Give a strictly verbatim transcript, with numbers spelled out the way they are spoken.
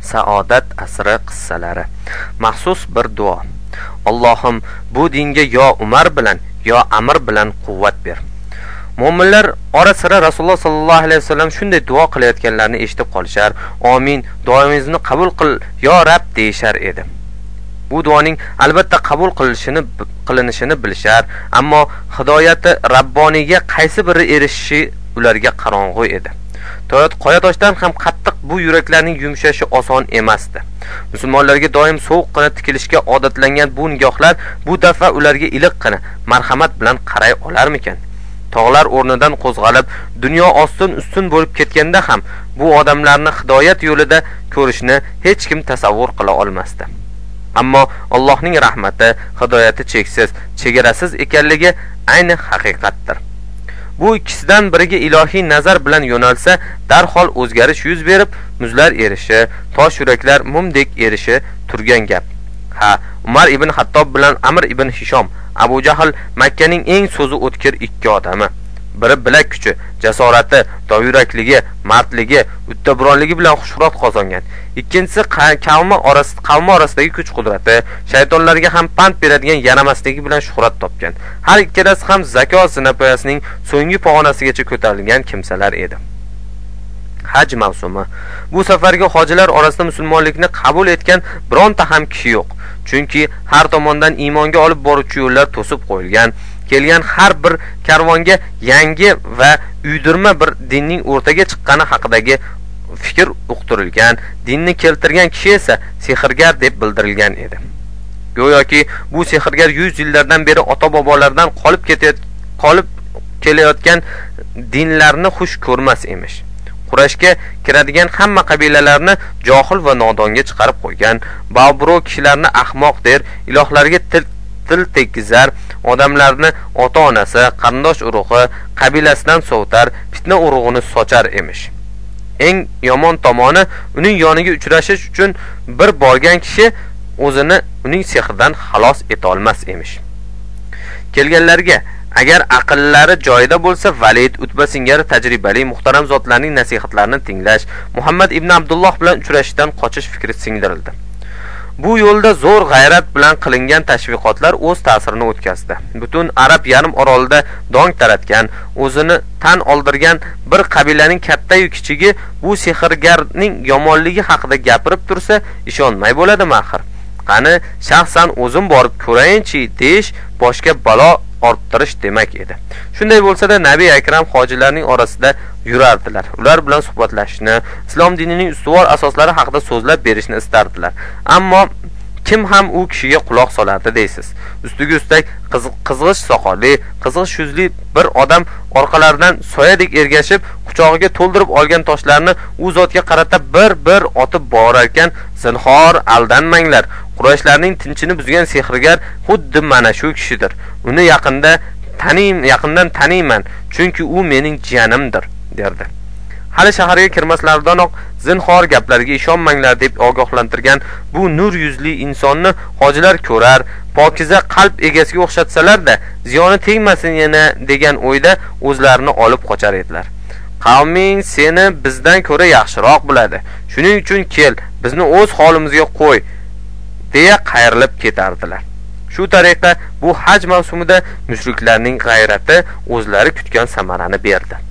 saodat asri qissalari. Maxsus bir duo. Allohim bu dinga yo Umar bilan yo Amr bilan quvvat ber. Mo'minlar ora-sira Rasululloh sallallohu alayhi vasallam shunday duo qilayotganlarini eshitib qolishar. Amin, duoingizni qabul qil yo Rabb deyshar edi. Bu duoning albatta qabul qilinishini qilinishini bilishar, ammo hidoyati Rabboniyga qaysi biri erishishi ularga qorong'u edi. To'yat qoya toshdan ham qattiq bu yuraklarning yumshashi oson emasdi. Musulmonlarga doim sovuqqina tikilishga odatlangan bu nigohlar bu dafa ularga iliqqina marhamat bilan qaray olarmikan? Tog'lar o'rnidan qo'zg'alib, dunyo ostin ustun bo'lib ketganda ham bu odamlarni hidoyat yo'lida ko'rishni hech kim tasavvur qila olmasdi. Ammo Allohning rahmati, hidoyati cheksiz, chegarasiz ekanligi ayni haqiqatdir. Bu ikkisidan biriga ilohiy nazar bilan yo'nalsa, darhol o'zgarish yuz berib, muzlar erishi, tosh yuraklar mumdek erishi turgan gap. Ha, Umar ibn Hattob bilan Amr ibn Hishom, Abu Jahl Makkaning eng so'zi o'tkir ikki odami. Biri bilak kuchi, jasorati, dovyurakligi, mardligi, uddaburonligi bilan shuhrat qozongan. Ikkinchisi qavmi orasida qavmi orasidagi kuch-qudrati, shaytonlarga ham pand beradigan yaramastligi bilan shuhrat topgan. Har ikkalasi ham zakot zinapoyasining so'nggi pog'onasigacha ko'tarilgan kimsalar edi. Haj mavsumi. Bu safarga hojilar orasida musulmonlikni qabul etgan bironta ham kishi yo'q. Chunki har tomondan iymonga olib boruvchi yo'llar to'sib qo'yilgan. Kelgan har bir karvonga yangi va uydirma bir dinning o'rtaga chiqqani haqidagi fikr uqtirilgan. Dinni keltirgan kishi esa sehrgar deb bildirilgan edi. Go'yoki bu sehrgar yuz yillardan beri ota-bobolardan qolib ketayotgan qolib kelayotgan dinlarni xush ko'rmas emish. Qurashga kiradigan hamma qabilalarni johil va nodonga chiqarib qo'ygan, babro kishilarni ahmoq der, ilohlarga til til tekizar, odamlarni ota-onasi, qarindosh urug'i, qabilasidan sovutar, fitna urug'ini sochar emish. Eng yomon tomoni, uning yoniga uchrashish uchun bir borgan kishi o'zini uning sehridan xalos eta olmas emish. Kelganlarga agar aqllari joyida bo'lsa, Valid, Utba singari tajribali muhtaram zotlarning nasihatlarini tinglash, Muhammad ibn Abdulloh bilan uchrashishdan qochish fikri singdirildi. Bu yo'lda zo'r g'ayrat bilan qilingan tashviqotlar o'z ta'sirini o'tkazdi. Butun Arab yarim orolida dong taratgan, o'zini tan oldirgan bir qabilaning katta-yu kichigi bu sehrgarning yomonligi haqida gapirib tursa, ishonmay bo'ladimi axir? Qani, shaxsan o'zim borib ko'rayinchi deyish boshqa balo orttirish demak edi. Shunday bo'lsa-da, Nabiy akram hojilarning orasida yurardilar. Ular bilan suhbatlashishni, islom dinining ustuvor asoslari haqida so'zlab berishni istardilar. Ammo kim ham u kishiga quloq solardi deysiz? Ustiga ustak qizg'ish soqolli, qizg'ish yuzli bir odam orqalaridan soyadek ergashib, quchog'iga to'ldirib olgan toshlarni u zotga qarata bir-bir otib borar ekan, zinhor aldanmanglar. Qurayshlarning tinchini buzgan sehrgar xuddi mana shu kishidir. Uni yaqinda tanim, yaqindan taniyman, chunki u mening jiyanimdir, derdi. Hali shaharga kirmaslardanoq zinhor gaplarga ishonmanglar deb ogohlantirgan bu nur yuzli insonni hojilar ko'rar, pokiza qalb egasiga o'xshatsalar-da, ziyoni tegmasin yana degan o'yda o'zlarini olib qochar edilar. Qavming seni bizdan ko'ra yaxshiroq biladi. Shuning uchun kel, bizni o'z holimizga qo'y, deya qayrilib ketardilar. Shu tariqa bu haj mavsumida mushriklarning g'ayrati o'zlari kutgan samarani berdi.